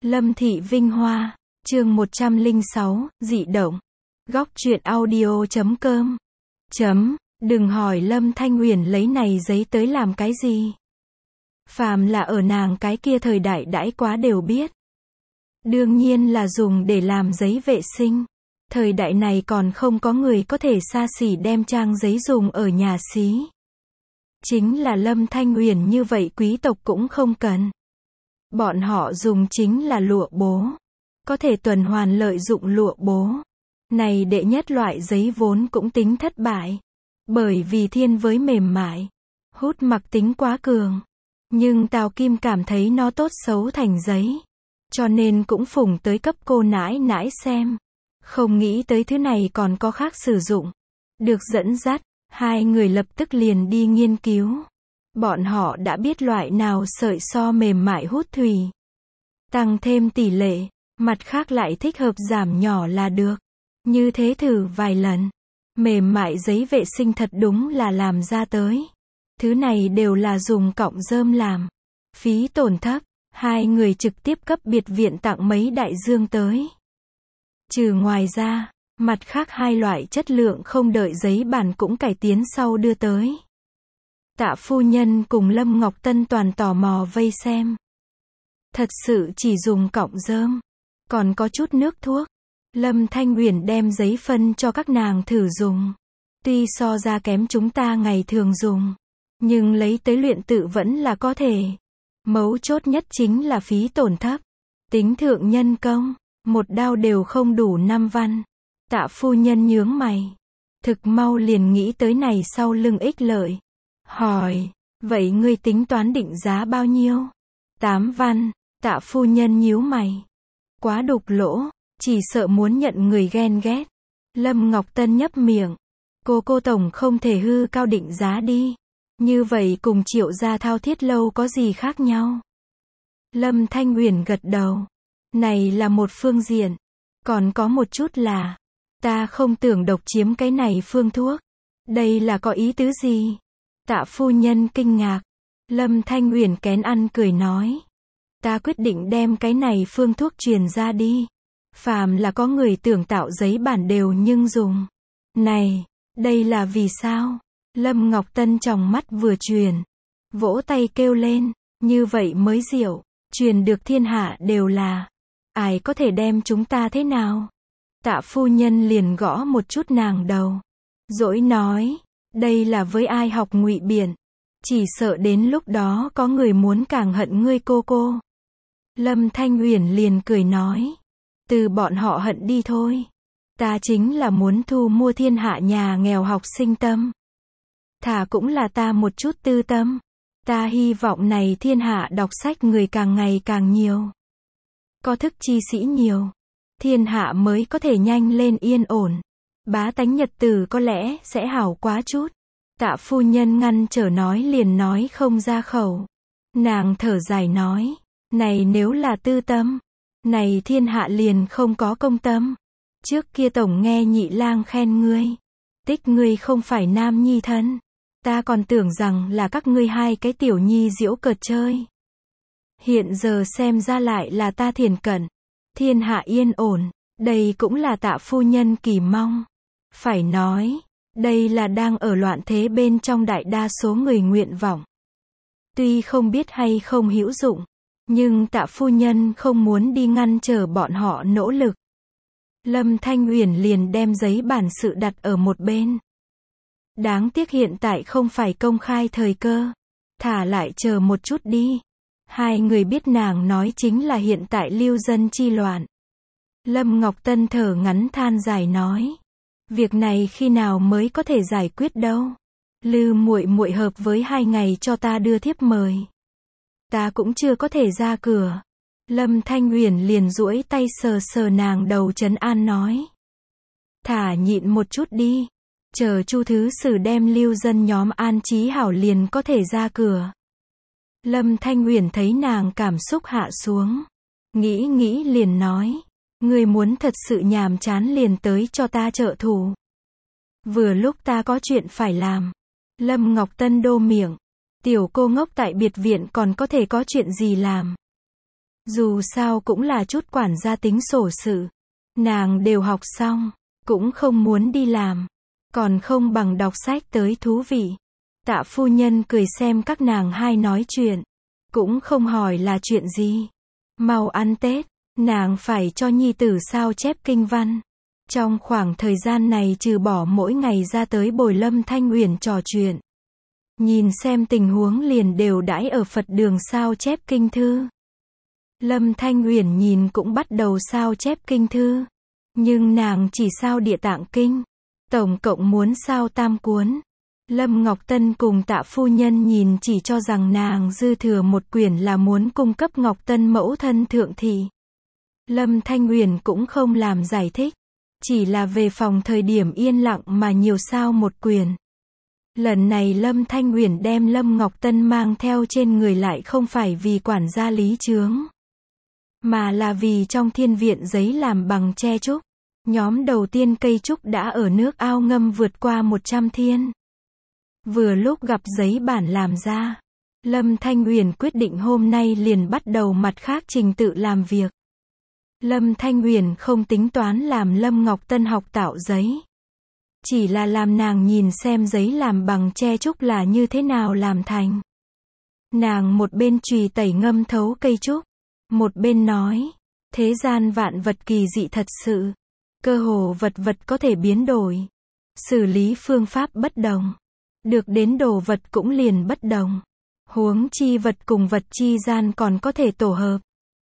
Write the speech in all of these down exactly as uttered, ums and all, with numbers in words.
Lâm Thị Vinh Hoa, chương một trăm lẻ sáu, dị động. Góc truyện audio chấm com. Chấm, đừng hỏi Lâm Thanh Uyển lấy này giấy tới làm cái gì. Phàm là ở nàng cái kia thời đại đãi quá đều biết. Đương nhiên là dùng để làm giấy vệ sinh. Thời đại này còn không có người có thể xa xỉ đem trang giấy dùng ở nhà xí. Chính là Lâm Thanh Uyển như vậy quý tộc cũng không cần. Bọn họ dùng chính là lụa bố. Có thể tuần hoàn lợi dụng lụa bố. Này đệ nhất loại giấy vốn cũng tính thất bại. Bởi vì thiên với mềm mại. Hút mặc tính quá cường. Nhưng Tào Kim cảm thấy nó tốt xấu thành giấy. Cho nên cũng phủng tới cấp cô nãi nãi xem. Không nghĩ tới thứ này còn có khác sử dụng. Được dẫn dắt, hai người lập tức liền đi nghiên cứu. Bọn họ đã biết loại nào sợi so mềm mại hút thủy. Tăng thêm tỷ lệ, mặt khác lại thích hợp giảm nhỏ là được. Như thế thử vài lần. Mềm mại giấy vệ sinh thật đúng là làm ra tới. Thứ này đều là dùng cọng rơm làm. Phí tổn thấp, hai người trực tiếp cấp biệt viện tặng mấy đại dương tới. Trừ ngoài ra, mặt khác hai loại chất lượng không đợi giấy bản cũng cải tiến sau đưa tới. Tạ phu nhân cùng Lâm Ngọc Tân toàn tò mò vây xem. Thật sự chỉ dùng cọng rơm, còn có chút nước thuốc. Lâm Thanh Uyển đem giấy phân cho các nàng thử dùng. Tuy so ra kém chúng ta ngày thường dùng, nhưng lấy tới luyện tự vẫn là có thể. Mấu chốt nhất chính là phí tổn thấp. Tính thượng nhân công, một đao đều không đủ năm văn. Tạ phu nhân nhướng mày. Thực mau liền nghĩ tới này sau lưng ích lợi. Hỏi, vậy ngươi tính toán định giá bao nhiêu? Tám văn. Tạ phu nhân nhíu mày. Quá đục lỗ, chỉ sợ muốn nhận người ghen ghét. Lâm Ngọc Tân nhấp miệng. Cô cô tổng không thể hư cao định giá đi. Như vậy cùng Triệu gia Thao Thiết lâu có gì khác nhau? Lâm Thanh Uyển gật đầu. Này là một phương diện. Còn có một chút là, ta không tưởng độc chiếm cái này phương thuốc. Đây là có ý tứ gì? Tạ phu nhân kinh ngạc. Lâm Thanh Uyển kén ăn cười nói. Ta quyết định đem cái này phương thuốc truyền ra đi. Phàm là có người tưởng tạo giấy bản đều nhưng dùng. Này, đây là vì sao? Lâm Ngọc Tân tròng mắt vừa truyền. Vỗ tay kêu lên, như vậy mới diệu. Truyền được thiên hạ đều là. Ai có thể đem chúng ta thế nào? Tạ phu nhân liền gõ một chút nàng đầu. Dỗi nói, đây là với ai học ngụy biện. Chỉ sợ đến lúc đó có người muốn càng hận ngươi cô cô. Lâm Thanh Uyển liền cười nói. Từ bọn họ hận đi thôi. Ta chính là muốn thu mua thiên hạ nhà nghèo học sinh tâm. Thà cũng là ta một chút tư tâm. Ta hy vọng này thiên hạ đọc sách người càng ngày càng nhiều. Có thức chi sĩ nhiều. Thiên hạ mới có thể nhanh lên yên ổn. Bá tánh nhật tử có lẽ sẽ hảo quá chút. Tạ phu nhân ngăn trở nói liền nói không ra khẩu. Nàng thở dài nói. Này nếu là tư tâm. Này thiên hạ liền không có công tâm. Trước kia tổng nghe nhị lang khen ngươi. Tích ngươi không phải nam nhi thân. Ta còn tưởng rằng là các ngươi hai cái tiểu nhi giễu cợt chơi. Hiện giờ xem ra lại là ta thiền cận. Thiên hạ yên ổn. Đây cũng là tạ phu nhân kỳ mong. Phải nói, đây là đang ở loạn thế bên trong đại đa số người nguyện vọng. Tuy không biết hay không hữu dụng, nhưng tạ phu nhân không muốn đi ngăn trở bọn họ nỗ lực. Lâm Thanh Uyển liền đem giấy bản sự đặt ở một bên. Đáng tiếc hiện tại không phải công khai thời cơ. Thả lại chờ một chút đi. Hai người biết nàng nói chính là hiện tại lưu dân chi loạn. Lâm Ngọc Tân thở ngắn than dài nói. Việc này khi nào mới có thể giải quyết đâu. Lư muội muội hợp với hai ngày cho ta đưa thiếp mời. Ta cũng chưa có thể ra cửa. Lâm Thanh Uyển liền duỗi tay sờ sờ nàng đầu trấn an nói. Thả nhịn một chút đi. Chờ Chu thứ sử đem lưu dân nhóm an trí hảo liền có thể ra cửa. Lâm Thanh Uyển thấy nàng cảm xúc hạ xuống. Nghĩ nghĩ liền nói. Ngươi muốn thật sự nhàm chán liền tới cho ta trợ thủ. Vừa lúc ta có chuyện phải làm. Lâm Ngọc Tân đô miệng. Tiểu cô ngốc tại biệt viện còn có thể có chuyện gì làm. Dù sao cũng là chút quản gia tính sổ sự. Nàng đều học xong, cũng không muốn đi làm. Còn không bằng đọc sách tới thú vị. Tạ phu nhân cười xem các nàng hai nói chuyện. Cũng không hỏi là chuyện gì. Mau ăn Tết, nàng phải cho nhi tử sao chép kinh văn. Trong khoảng thời gian này trừ bỏ mỗi ngày ra tới bồi Lâm Thanh Uyển trò chuyện. Nhìn xem tình huống liền đều đãi ở Phật đường sao chép kinh thư. Lâm Thanh Uyển nhìn cũng bắt đầu sao chép kinh thư. Nhưng nàng chỉ sao Địa Tạng Kinh. Tổng cộng muốn sao tam cuốn. Lâm Ngọc Tân cùng Tạ phu nhân nhìn chỉ cho rằng nàng dư thừa một quyển là muốn cung cấp Ngọc Tân mẫu thân thượng thị. Lâm Thanh Uyển cũng không làm giải thích. Chỉ là về phòng thời điểm yên lặng mà nhiều sao một quyển. Lần này Lâm Thanh Uyển đem Lâm Ngọc Tân mang theo trên người lại không phải vì quản gia lý chướng. Mà là vì trong thiên viện giấy làm bằng tre trúc. Nhóm đầu tiên cây trúc đã ở nước ao ngâm vượt qua một trăm thiên. Vừa lúc gặp giấy bản làm ra. Lâm Thanh Uyển quyết định hôm nay liền bắt đầu mặt khác trình tự làm việc. Lâm Thanh Uyển không tính toán làm Lâm Ngọc Tân học tạo giấy. Chỉ là làm nàng nhìn xem giấy làm bằng tre trúc là như thế nào làm thành. Nàng một bên chùy tẩy ngâm thấu cây trúc. Một bên nói. Thế gian vạn vật kỳ dị thật sự. Cơ hồ vật vật có thể biến đổi. Xử lý phương pháp bất đồng. Được đến đồ vật cũng liền bất đồng. Huống chi vật cùng vật chi gian còn có thể tổ hợp.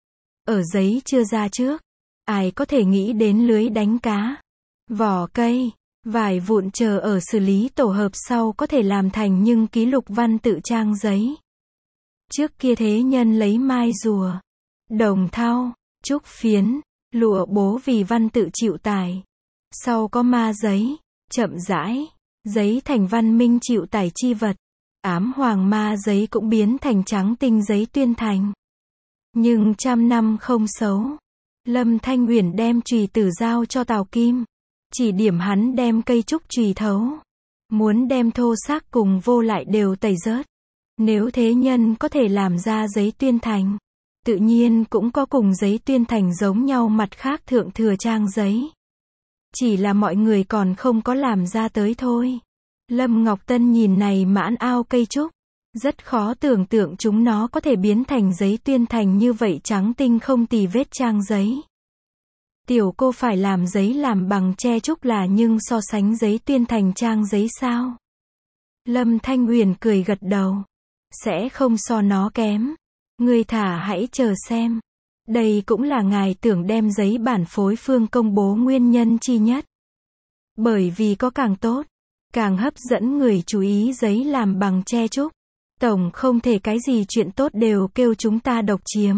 Ở giấy chưa ra trước. Ai có thể nghĩ đến lưới đánh cá. Vỏ cây. Vải vụn chờ ở xử lý tổ hợp sau có thể làm thành nhưng ký lục văn tự trang giấy. Trước kia thế nhân lấy mai rùa, đồng thau, trúc phiến, lụa bố vì văn tự chịu tải. Sau có ma giấy, chậm rãi, giấy thành văn minh chịu tải chi vật. Ám hoàng ma giấy cũng biến thành trắng tinh giấy tuyên thành. Nhưng trăm năm không xấu. Lâm Thanh Uyển đem chùy tử giao cho Tào Kim. Chỉ điểm hắn đem cây trúc chùy thấu. Muốn đem thô xác cùng vô lại đều tẩy rớt. Nếu thế nhân có thể làm ra giấy tuyên thành. Tự nhiên cũng có cùng giấy tuyên thành giống nhau mặt khác thượng thừa trang giấy. Chỉ là mọi người còn không có làm ra tới thôi. Lâm Ngọc Tân nhìn này mãn ao cây trúc. Rất khó tưởng tượng chúng nó có thể biến thành giấy tuyên thành như vậy trắng tinh không tì vết trang giấy. Tiểu cô phải làm giấy làm bằng tre trúc là nhưng so sánh giấy tuyên thành trang giấy sao? Lâm Thanh Uyển cười gật đầu. Sẽ không so nó kém. Ngươi thả hãy chờ xem. Đây cũng là ngài tưởng đem giấy bản phối phương công bố nguyên nhân chi nhất. Bởi vì có càng tốt, càng hấp dẫn người chú ý giấy làm bằng tre trúc. Tổng không thể cái gì chuyện tốt đều kêu chúng ta độc chiếm.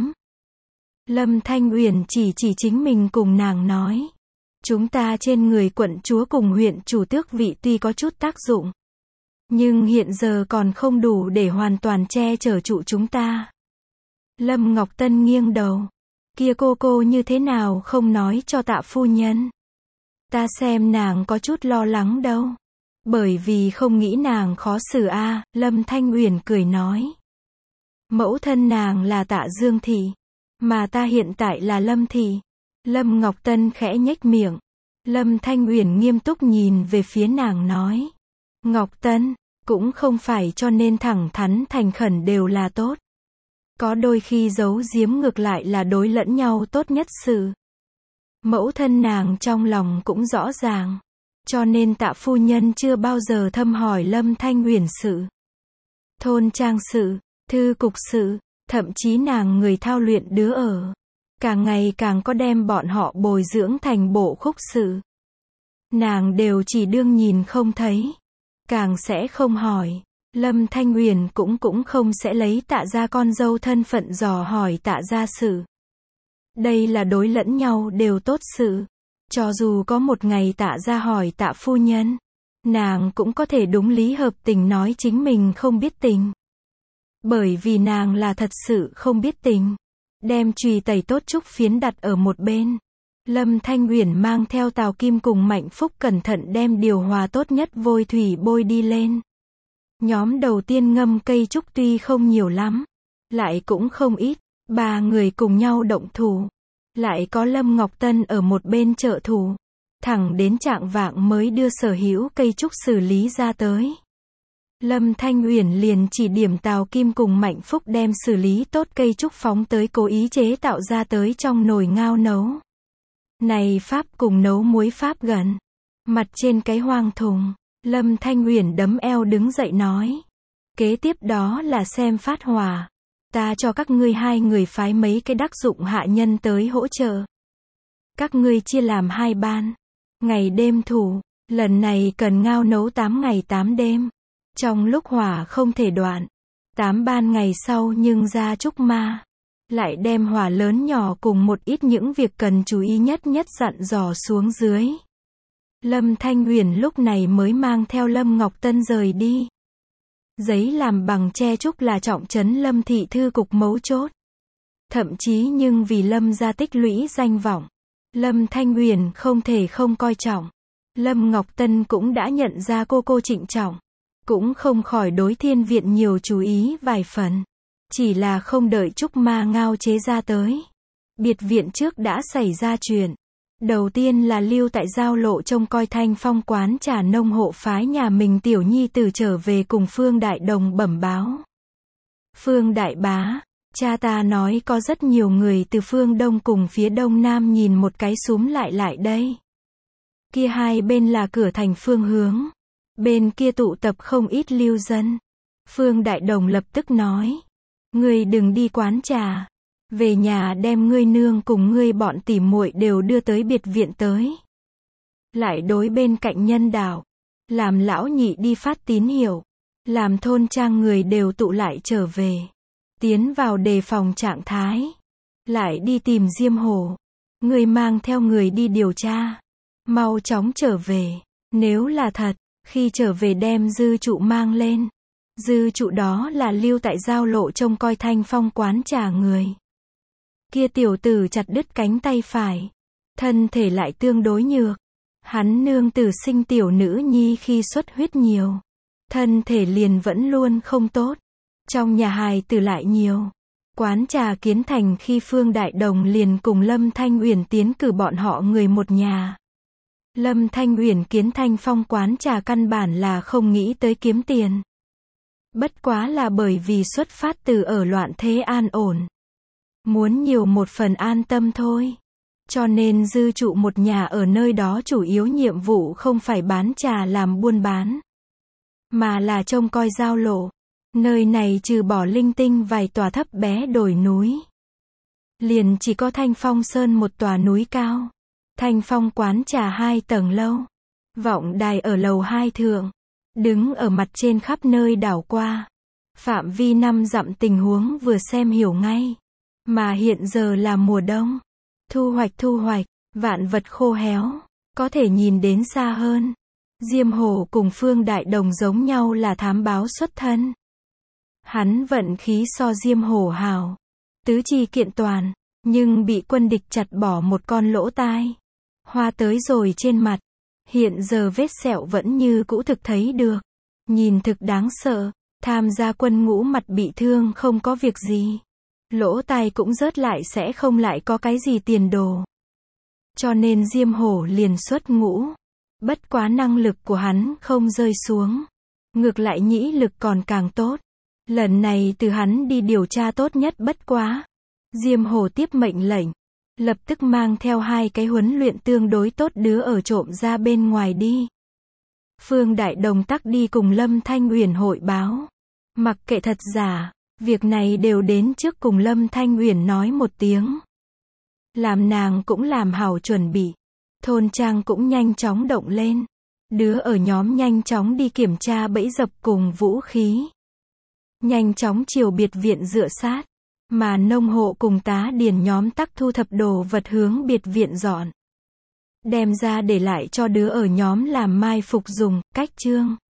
Lâm Thanh Uyển chỉ chỉ chính mình cùng nàng nói. Chúng ta trên người quận chúa cùng huyện chủ tước vị tuy có chút tác dụng. Nhưng hiện giờ còn không đủ để hoàn toàn che chở trụ chúng ta. Lâm Ngọc Tân nghiêng đầu. Kia cô cô như thế nào không nói cho Tạ phu nhân. Ta xem nàng có chút lo lắng đâu. Bởi vì không nghĩ nàng khó xử a. À, Lâm Thanh Uyển cười nói. Mẫu thân nàng là Tạ Dương thị. Mà ta hiện tại là Lâm thị. Lâm Ngọc Tân khẽ nhếch miệng. Lâm Thanh Uyển nghiêm túc nhìn về phía nàng nói. Ngọc Tân, cũng không phải cho nên thẳng thắn thành khẩn đều là tốt. Có đôi khi giấu giếm ngược lại là đối lẫn nhau tốt nhất sự. Mẫu thân nàng trong lòng cũng rõ ràng. Cho nên Tạ phu nhân chưa bao giờ thăm hỏi Lâm Thanh Uyển sự. Thôn trang sự, thư cục sự, thậm chí nàng người thao luyện đứa ở. Càng ngày càng có đem bọn họ bồi dưỡng thành bộ khúc sự. Nàng đều chỉ đương nhìn không thấy. Càng sẽ không hỏi. Lâm Thanh Uyển cũng cũng không sẽ lấy Tạ gia con dâu thân phận dò hỏi Tạ gia sự. Đây là đối lẫn nhau đều tốt sự. Cho dù có một ngày Tạ gia hỏi Tạ phu nhân, nàng cũng có thể đúng lý hợp tình nói chính mình không biết tình. Bởi vì nàng là thật sự không biết tình. Đem chùy tẩy tốt trúc phiến đặt ở một bên. Lâm Thanh Uyển mang theo Tào Kim cùng Mạnh Phúc cẩn thận đem điều hòa tốt nhất vôi thủy bôi đi lên. Nhóm đầu tiên ngâm cây trúc tuy không nhiều lắm, lại cũng không ít. Ba người cùng nhau động thủ. Lại có Lâm Ngọc Tân ở một bên trợ thủ. Thẳng đến chạng vạng mới đưa sở hữu cây trúc xử lý ra tới. Lâm Thanh Uyển liền chỉ điểm Tào Kim cùng Mạnh Phúc đem xử lý tốt cây trúc phóng tới cố ý chế tạo ra tới trong nồi ngao nấu. Này pháp cùng nấu muối pháp gần. Mặt trên cái hoang thùng, Lâm Thanh Uyển đấm eo đứng dậy nói. Kế tiếp đó là xem phát hỏa. Ta cho các ngươi hai người phái mấy cái đắc dụng hạ nhân tới hỗ trợ. Các ngươi chia làm hai ban. Ngày đêm thủ, lần này cần ngao nấu tám ngày tám đêm. Trong lúc hỏa không thể đoạn. Tám ban ngày sau nhưng ra trúc ma. Lại đem hỏa lớn nhỏ cùng một ít những việc cần chú ý nhất nhất dặn dò xuống dưới. Lâm Thanh Uyển lúc này mới mang theo Lâm Ngọc Tân rời đi. Giấy làm bằng tre trúc là trọng trấn Lâm thị thư cục mấu chốt. Thậm chí nhưng vì Lâm gia tích lũy danh vọng, Lâm Thanh Uyển không thể không coi trọng. Lâm Ngọc Tân cũng đã nhận ra cô cô trịnh trọng, cũng không khỏi đối Thiên viện nhiều chú ý vài phần. Chỉ là không đợi trúc ma ngao chế ra tới. Biệt viện trước đã xảy ra chuyện. Đầu tiên là lưu tại giao lộ trông coi Thanh Phong quán trà nông hộ phái nhà mình tiểu nhi tử trở về cùng Phương Đại Đồng bẩm báo. Phương Đại Bá, cha ta nói có rất nhiều người từ phương Đông cùng phía Đông Nam nhìn một cái súm lại lại đây. Kia hai bên là cửa thành phương hướng. Bên kia tụ tập không ít lưu dân. Phương Đại Đồng lập tức nói. Ngươi đừng đi quán trà. Về nhà đem ngươi nương cùng ngươi bọn tỉ muội đều đưa tới biệt viện tới. Lại đối bên cạnh nhân đạo. Làm lão nhị đi phát tín hiệu. Làm thôn trang người đều tụ lại trở về. Tiến vào đề phòng trạng thái. Lại đi tìm Diêm Hổ. Ngươi mang theo người đi điều tra. Mau chóng trở về. Nếu là thật, khi trở về đem dư trụ mang lên. Dư trụ đó là lưu tại giao lộ trông coi Thanh Phong quán trà người. Kia tiểu tử chặt đứt cánh tay phải. Thân thể lại tương đối nhược. Hắn nương tử sinh tiểu nữ nhi khi xuất huyết nhiều. Thân thể liền vẫn luôn không tốt. Trong nhà hài tử lại nhiều. Quán trà kiến thành khi Phương Đại Đồng liền cùng Lâm Thanh Uyển tiến cử bọn họ người một nhà. Lâm Thanh Uyển kiến Thanh Phong quán trà căn bản là không nghĩ tới kiếm tiền. Bất quá là bởi vì xuất phát từ ở loạn thế an ổn. Muốn nhiều một phần an tâm thôi. Cho nên dư trụ một nhà ở nơi đó chủ yếu nhiệm vụ không phải bán trà làm buôn bán. Mà là trông coi giao lộ. Nơi này trừ bỏ linh tinh vài tòa thấp bé đồi núi. Liền chỉ có Thanh Phong Sơn một tòa núi cao. Thanh Phong quán trà hai tầng lâu. Vọng đài ở lầu hai thượng. Đứng ở mặt trên khắp nơi đảo qua. Phạm vi năm dặm tình huống vừa xem hiểu ngay. Mà hiện giờ là mùa đông. Thu hoạch thu hoạch, vạn vật khô héo. Có thể nhìn đến xa hơn. Diêm Hổ cùng Phương Đại Đồng giống nhau là thám báo xuất thân. Hắn vận khí so Diêm Hổ hào. Tứ chi kiện toàn. Nhưng bị quân địch chặt bỏ một con lỗ tai. Hoa tới rồi trên mặt. Hiện giờ vết sẹo vẫn như cũ thực thấy được. Nhìn thực đáng sợ. Tham gia quân ngũ mặt bị thương không có việc gì. Lỗ tai cũng rớt lại sẽ không lại có cái gì tiền đồ. Cho nên Diêm Hổ liền xuất ngũ. Bất quá năng lực của hắn không rơi xuống. Ngược lại nhĩ lực còn càng tốt. Lần này từ hắn đi điều tra tốt nhất bất quá. Diêm Hổ tiếp mệnh lệnh. Lập tức mang theo hai cái huấn luyện tương đối tốt đứa ở trộm ra bên ngoài đi. Phương Đại Đồng tắc đi cùng Lâm Thanh Uyển hội báo. Mặc kệ thật giả, việc này đều đến trước cùng Lâm Thanh Uyển nói một tiếng. Làm nàng cũng làm hảo chuẩn bị. Thôn trang cũng nhanh chóng động lên. Đứa ở nhóm nhanh chóng đi kiểm tra bẫy dập cùng vũ khí. Nhanh chóng chiều biệt viện dựa sát. Mà nông hộ cùng tá điền nhóm tắc thu thập đồ vật hướng biệt viện dọn. Đem ra để lại cho đứa ở nhóm làm mai phục dùng, cách trương.